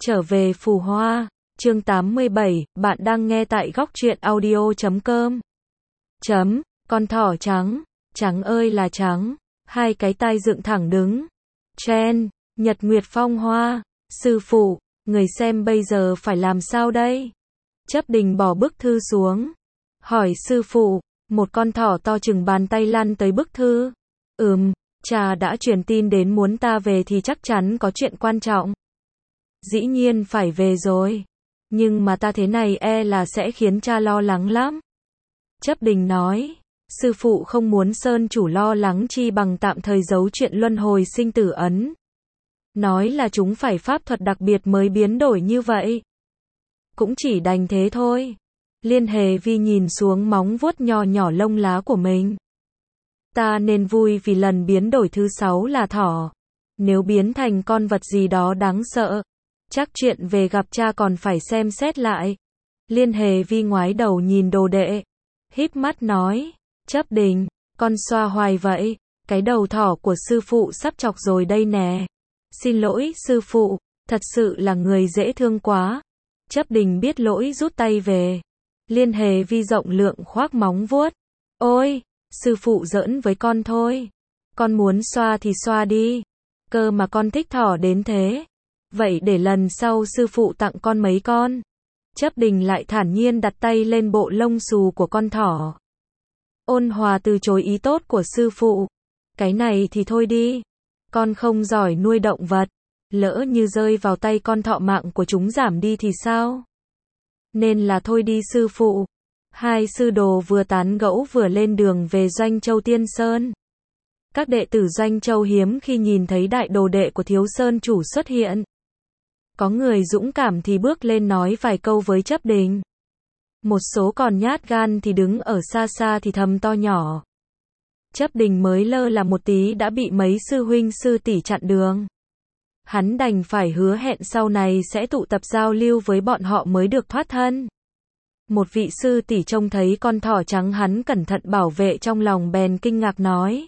Trở về Phù Hoa, chương 87, bạn đang nghe tại góc truyện audio.com. Con thỏ trắng, trắng ơi là trắng, hai cái tai dựng thẳng đứng. Chen, Nhật Nguyệt Phong Hoa, sư phụ, người xem bây giờ phải làm sao đây? Chấp Đình bỏ bức thư xuống, hỏi sư phụ, một con thỏ to chừng bàn tay lăn tới bức thư. Cha đã truyền tin đến muốn ta về thì chắc chắn có chuyện quan trọng. Dĩ nhiên phải về rồi. Nhưng mà ta thế này e là sẽ khiến cha lo lắng lắm. Chấp Đình nói, sư phụ không muốn Sơn chủ lo lắng chi bằng tạm thời giấu chuyện luân hồi sinh tử ấn. Nói là chúng phải pháp thuật đặc biệt mới biến đổi như vậy. Cũng chỉ đành thế thôi. Liên Hề Vi nhìn xuống móng vuốt nho nhỏ lông lá của mình. Ta nên vui vì lần biến đổi thứ 6 là thỏ. Nếu biến thành con vật gì đó đáng sợ, chắc chuyện về gặp cha còn phải xem xét lại. Liên Hề Vi ngoái đầu nhìn đồ đệ, híp mắt nói, Chấp Đình, con xoa hoài vậy, cái đầu thỏ của sư phụ sắp chọc rồi đây nè. Xin lỗi sư phụ, thật sự là người dễ thương quá. Chấp Đình biết lỗi rút tay về. Liên Hề Vi rộng lượng khoác móng vuốt. Ôi, sư phụ giỡn với con thôi. Con muốn xoa thì xoa đi. Cơ mà con thích thỏ đến thế. Vậy để lần sau sư phụ tặng con mấy con. Chấp Đình lại thản nhiên đặt tay lên bộ lông xù của con thỏ. Ôn hòa từ chối ý tốt của sư phụ. Cái này thì thôi đi. Con không giỏi nuôi động vật. Lỡ như rơi vào tay con thọ mạng của chúng giảm đi thì sao? Nên là thôi đi sư phụ. Hai sư đồ vừa tán gẫu vừa lên đường về Doanh Châu Tiên Sơn. Các đệ tử Doanh Châu hiếm khi nhìn thấy đại đồ đệ của Thiếu Sơn chủ xuất hiện. Có người dũng cảm thì bước lên nói vài câu với Chấp Đình. Một số còn nhát gan thì đứng ở xa xa thì thầm to nhỏ. Chấp Đình mới lơ là một tí đã bị mấy sư huynh sư tỷ chặn đường. Hắn đành phải hứa hẹn sau này sẽ tụ tập giao lưu với bọn họ mới được thoát thân. Một vị sư tỷ trông thấy con thỏ trắng hắn cẩn thận bảo vệ trong lòng bèn kinh ngạc nói.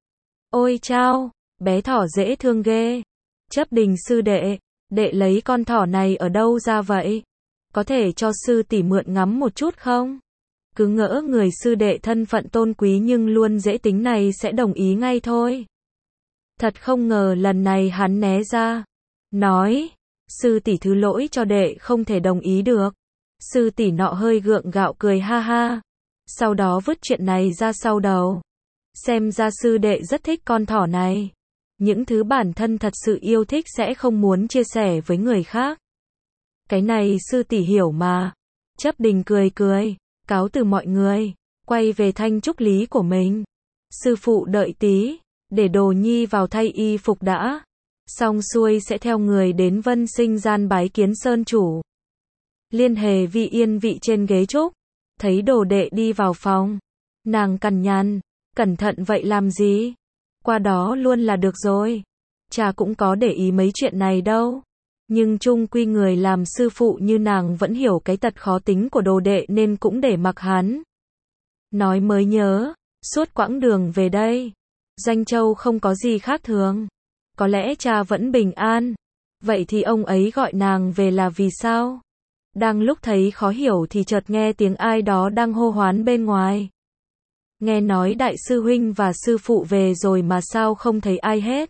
Ôi chao, bé thỏ dễ thương ghê. Chấp Đình sư đệ, đệ lấy con thỏ này ở đâu ra vậy? Có thể cho sư tỷ mượn ngắm một chút không? Cứ ngỡ người sư đệ thân phận tôn quý nhưng luôn dễ tính này sẽ đồng ý ngay thôi. Thật không ngờ lần này hắn né ra. Nói, sư tỷ thứ lỗi cho đệ không thể đồng ý được. Sư tỷ nọ hơi gượng gạo cười ha ha. Sau đó vứt chuyện này ra sau đầu. Xem ra sư đệ rất thích con thỏ này. Những thứ bản thân thật sự yêu thích sẽ không muốn chia sẻ với người khác. Cái này sư tỷ hiểu mà. Chấp Đình cười cười, cáo từ mọi người, quay về thanh trúc lý của mình. Sư phụ đợi tí, để Đồ Nhi vào thay y phục đã. Xong xuôi sẽ theo người đến Vân Sinh gian bái kiến Sơn chủ. Liên Hề Vi yên vị trên ghế trúc, thấy đồ đệ đi vào phòng. Nàng cằn nhằn, cẩn thận vậy làm gì? Qua đó luôn là được rồi. Cha cũng có để ý mấy chuyện này đâu. Nhưng chung quy người làm sư phụ như nàng vẫn hiểu cái tật khó tính của đồ đệ nên cũng để mặc hắn. Nói mới nhớ, suốt quãng đường về đây, Doanh Châu không có gì khác thường. Có lẽ cha vẫn bình an. Vậy thì ông ấy gọi nàng về là vì sao? Đang lúc thấy khó hiểu thì chợt nghe tiếng ai đó đang hô hoán bên ngoài. Nghe nói đại sư huynh và sư phụ về rồi mà sao không thấy ai hết?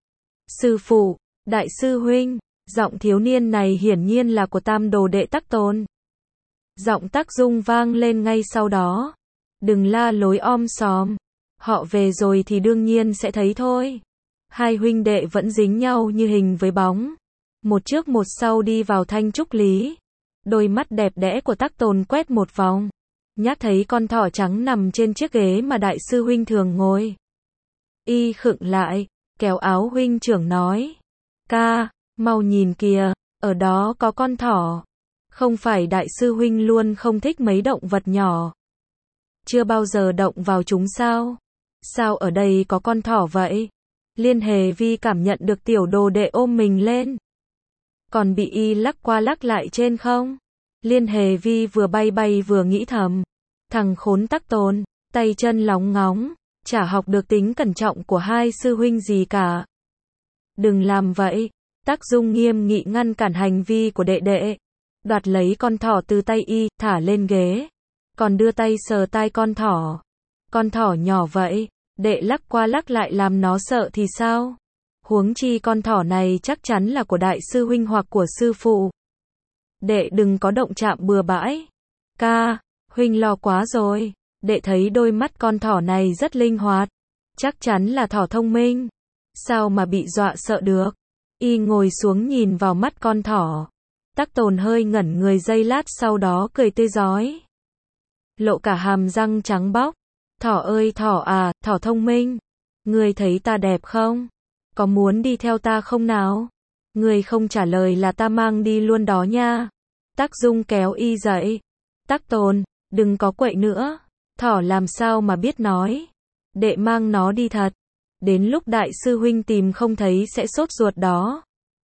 Sư phụ, đại sư huynh, giọng thiếu niên này hiển nhiên là của tam đồ đệ Tắc Tôn. Giọng Tắc Dung vang lên ngay sau đó. Đừng la lối om sòm. Họ về rồi thì đương nhiên sẽ thấy thôi. Hai huynh đệ vẫn dính nhau như hình với bóng. Một trước một sau đi vào thanh trúc lý. Đôi mắt đẹp đẽ của Tắc Tôn quét một vòng. Nhát thấy con thỏ trắng nằm trên chiếc ghế mà đại sư huynh thường ngồi. Y khựng lại, kéo áo huynh trưởng nói. Ca, mau nhìn kìa, ở đó có con thỏ. Không phải đại sư huynh luôn không thích mấy động vật nhỏ. Chưa bao giờ động vào chúng sao? Sao ở đây có con thỏ vậy? Liên Hề Vi cảm nhận được tiểu đồ đệ ôm mình lên. Còn bị y lắc qua lắc lại trên không? Liên Hề Vi vừa bay bay vừa nghĩ thầm. Thằng khốn Tắc Tôn, tay chân lóng ngóng, chả học được tính cẩn trọng của hai sư huynh gì cả. Đừng làm vậy, Tắc Dung nghiêm nghị ngăn cản hành vi của đệ đệ. Đoạt lấy con thỏ từ tay y, thả lên ghế. Còn đưa tay sờ tai con thỏ. Con thỏ nhỏ vậy, đệ lắc qua lắc lại làm nó sợ thì sao? Huống chi con thỏ này chắc chắn là của đại sư huynh hoặc của sư phụ. Đệ đừng có động chạm bừa bãi. Ca, huynh lo quá rồi. Đệ thấy đôi mắt con thỏ này rất linh hoạt. Chắc chắn là thỏ thông minh. Sao mà bị dọa sợ được? Y ngồi xuống nhìn vào mắt con thỏ. Tắc Tồn hơi ngẩn người giây lát sau đó cười tươi rói. Lộ cả hàm răng trắng bóc. Thỏ ơi thỏ à, thỏ thông minh. Ngươi thấy ta đẹp không? Có muốn đi theo ta không nào? Ngươi không trả lời là ta mang đi luôn đó nha. Tắc Dung kéo y dậy. Tắc Tồn, đừng có quậy nữa. Thỏ làm sao mà biết nói. Đệ mang nó đi thật. Đến lúc đại sư huynh tìm không thấy sẽ sốt ruột đó.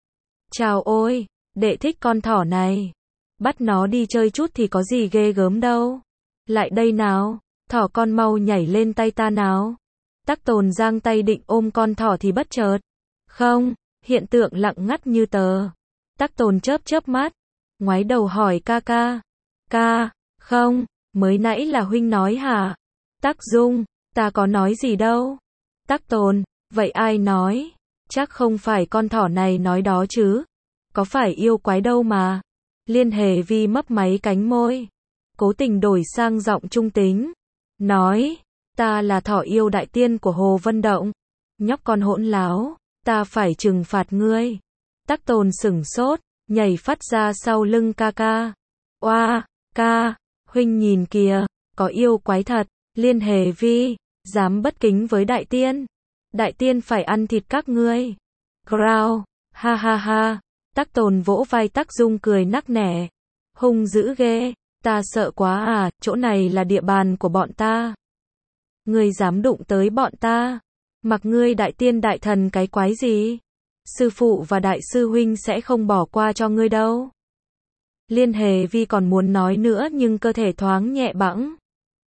Chào ôi, đệ thích con thỏ này. Bắt nó đi chơi chút thì có gì ghê gớm đâu. Lại đây nào, thỏ con mau nhảy lên tay ta nào. Tắc Tồn giang tay định ôm con thỏ thì bất chợt. Không, hiện tượng lặng ngắt như tờ. Tắc Tồn chớp chớp mắt, ngoái đầu hỏi ca ca. Ca, không, mới nãy là huynh nói hả? Tắc Dung, ta có nói gì đâu. Tắc Tồn, vậy ai nói? Chắc không phải con thỏ này nói đó chứ. Có phải yêu quái đâu mà. Liên Hề Vi mấp máy cánh môi. Cố tình đổi sang giọng trung tính. Nói, ta là thỏ yêu đại tiên của Hồ Vân Động. Nhóc con hỗn láo, ta phải trừng phạt ngươi. Tắc Tồn sửng sốt, nhảy phát ra sau lưng ca ca. Oa, ca, huynh nhìn kìa, có yêu quái thật. Liên Hề Vi, dám bất kính với đại tiên. Đại tiên phải ăn thịt các ngươi. Growl, ha ha ha. Tắc Tồn vỗ vai Tắc Dung cười nắc nẻ. Hung dữ ghê, ta sợ quá à, chỗ này là địa bàn của bọn ta. Ngươi dám đụng tới bọn ta. Mặc ngươi đại tiên đại thần cái quái gì. Sư phụ và đại sư huynh sẽ không bỏ qua cho ngươi đâu. Liên Hề Vi còn muốn nói nữa nhưng cơ thể thoáng nhẹ bẫng.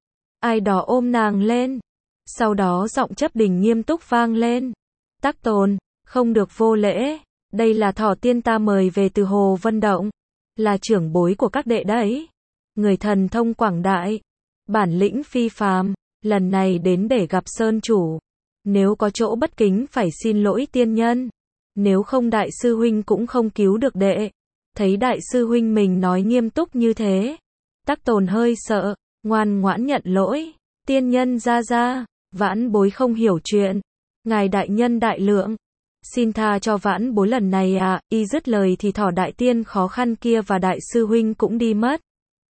Ai đó ôm nàng lên. Sau đó giọng chấp đình nghiêm túc vang lên. Tắc Tồn, không được vô lễ. Đây là thỏ tiên ta mời về từ Hồ Vân Động. Là trưởng bối của các đệ đấy. Người thần thông quảng đại. Bản lĩnh phi phàm. Lần này đến để gặp Sơn chủ. Nếu có chỗ bất kính phải xin lỗi tiên nhân. Nếu không đại sư huynh cũng không cứu được đệ. Thấy đại sư huynh mình nói nghiêm túc như thế. Tắc Tồn hơi sợ. Ngoan ngoãn nhận lỗi. Tiên nhân ra. Vãn bối không hiểu chuyện. Ngài đại nhân đại lượng. Xin tha cho vãn bối lần này à. Y dứt lời thì thỏ đại tiên khó khăn kia và đại sư huynh cũng đi mất.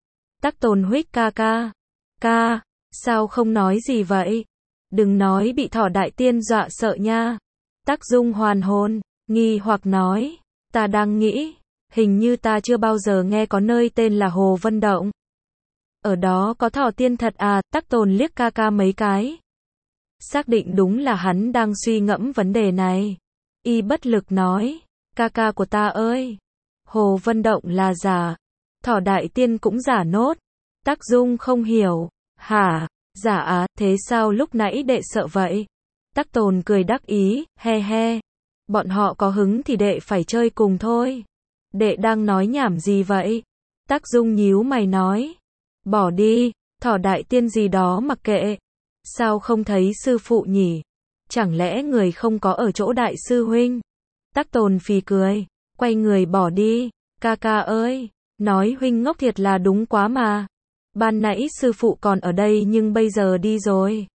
Tắc Tồn huých ca ca. Ca, sao không nói gì vậy? Đừng nói bị thỏ đại tiên dọa sợ nha. Tắc Dung hoàn hồn, nghi hoặc nói. Ta đang nghĩ, hình như ta chưa bao giờ nghe có nơi tên là Hồ Vân Động. Ở đó có thỏ tiên thật à? Tắc Tồn liếc ca ca mấy cái. Xác định đúng là hắn đang suy ngẫm vấn đề này. Y bất lực nói. Ca ca của ta ơi. Hồ Vân Động là giả. Thỏ đại tiên cũng giả nốt. Tắc Dung không hiểu. Hả? Giả á, thế sao lúc nãy đệ sợ vậy? Tắc Tồn cười đắc ý, he he. Bọn họ có hứng thì đệ phải chơi cùng thôi. Đệ đang nói nhảm gì vậy? Tắc Dung nhíu mày nói. Bỏ đi, thỏ đại tiên gì đó mặc kệ. Sao không thấy sư phụ nhỉ? Chẳng lẽ người không có ở chỗ đại sư huynh? Tắc Tồn phì cười, quay người bỏ đi. Ca ca ơi, nói huynh ngốc thiệt là đúng quá mà. Ban nãy sư phụ còn ở đây nhưng bây giờ đi rồi.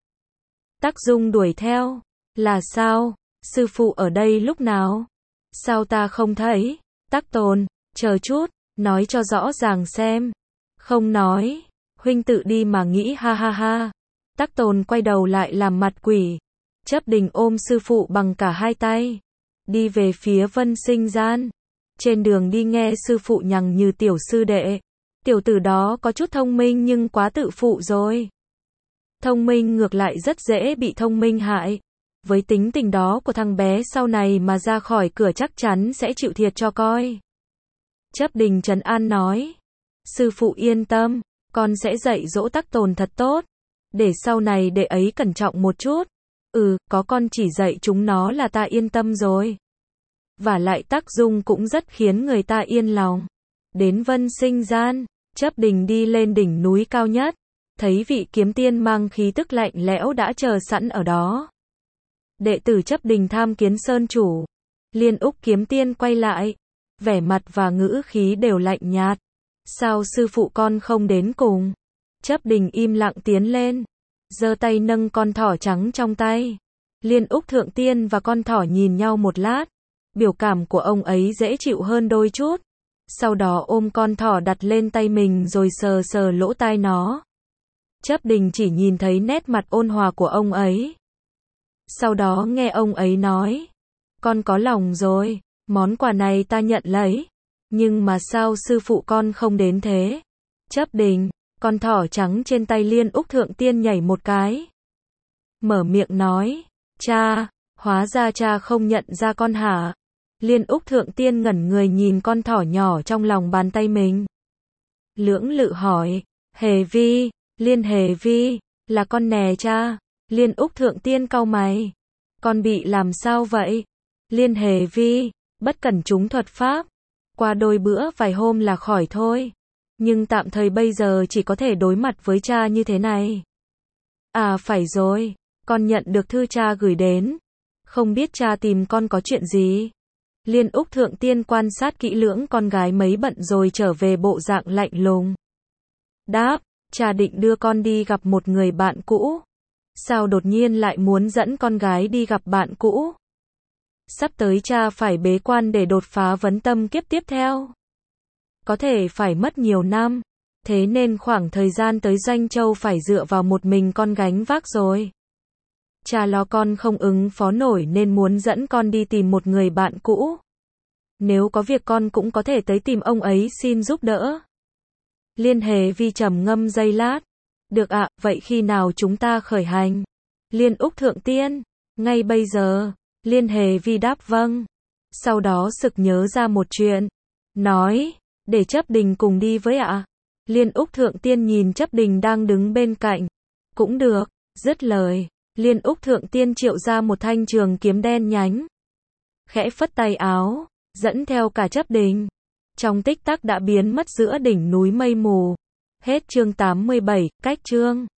Tắc Dung đuổi theo. Là sao? Sư phụ ở đây lúc nào? Sao ta không thấy? Tắc Tồn, chờ chút, nói cho rõ ràng xem. Không nói, huynh tự đi mà nghĩ ha ha ha. Tắc Tồn quay đầu lại làm mặt quỷ. Chấp Đình ôm sư phụ bằng cả hai tay. Đi về phía Vân Sinh Gian. Trên đường đi nghe sư phụ nhằng như tiểu sư đệ. Tiểu tử đó có chút thông minh nhưng quá tự phụ rồi. Thông minh ngược lại rất dễ bị thông minh hại. Với tính tình đó của thằng bé sau này mà ra khỏi cửa chắc chắn sẽ chịu thiệt cho coi. Chấp Đình trấn an nói. Sư phụ yên tâm, con sẽ dạy dỗ Tắc Tồn thật tốt. Để sau này đệ ấy cẩn trọng một chút. Có con chỉ dạy chúng nó là ta yên tâm rồi. Và lại tác dụng cũng rất khiến người ta yên lòng. Đến Vân Sinh Gian, Chấp Đình đi lên đỉnh núi cao nhất, thấy vị kiếm tiên mang khí tức lạnh lẽo đã chờ sẵn ở đó. Đệ tử Chấp Đình tham kiến sơn chủ. Liên Úc kiếm tiên quay lại, vẻ mặt và ngữ khí đều lạnh nhạt. Sao sư phụ con không đến cùng? Chấp Đình im lặng tiến lên, giơ tay nâng con thỏ trắng trong tay. Liên Úc thượng tiên và con thỏ nhìn nhau một lát, biểu cảm của ông ấy dễ chịu hơn đôi chút. Sau đó ôm con thỏ đặt lên tay mình rồi sờ sờ lỗ tai nó. Chấp Đình chỉ nhìn thấy nét mặt ôn hòa của ông ấy. Sau đó nghe ông ấy nói, con có lòng rồi, món quà này ta nhận lấy. Nhưng mà sao sư phụ con không đến thế? Chấp Đình, con thỏ trắng trên tay Liên Úc thượng tiên nhảy một cái. Mở miệng nói, cha, hóa ra cha không nhận ra con hả? Liên Úc thượng tiên ngẩn người nhìn con thỏ nhỏ trong lòng bàn tay mình. Lưỡng lự hỏi, Hề Vi, Liên Hề Vi, là con nè cha? Liên Úc thượng tiên cau mày. Con bị làm sao vậy? Liên Hề Vi, bất cẩn trúng thuật pháp. Qua đôi bữa vài hôm là khỏi thôi. Nhưng tạm thời bây giờ chỉ có thể đối mặt với cha như thế này. À phải rồi, con nhận được thư cha gửi đến. Không biết cha tìm con có chuyện gì? Liên Úc thượng tiên quan sát kỹ lưỡng con gái mấy bận rồi trở về bộ dạng lạnh lùng. Đáp, cha định đưa con đi gặp một người bạn cũ. Sao đột nhiên lại muốn dẫn con gái đi gặp bạn cũ? Sắp tới cha phải bế quan để đột phá vấn tâm kiếp tiếp theo. Có thể phải mất nhiều năm. Thế nên khoảng thời gian tới Doanh Châu phải dựa vào một mình con gánh vác rồi. Cha lo con không ứng phó nổi nên muốn dẫn con đi tìm một người bạn cũ. Nếu có việc con cũng có thể tới tìm ông ấy xin giúp đỡ. Liên Hề Vi trầm ngâm giây lát. Được ạ, vậy khi nào chúng ta khởi hành? Liên Úc thượng tiên, ngay bây giờ. Liên Hề Vi đáp vâng. Sau đó sực nhớ ra một chuyện. Nói, để Chấp Đình cùng đi với ạ. Liên Úc thượng tiên nhìn Chấp Đình đang đứng bên cạnh. Cũng được, dứt lời. Liên Úc thượng tiên triệu ra một thanh trường kiếm đen nhánh. Khẽ phất tay áo, dẫn theo cả Chấp Đình. Trong tích tắc đã biến mất giữa đỉnh núi mây mù. Hết chương 87, cách chương.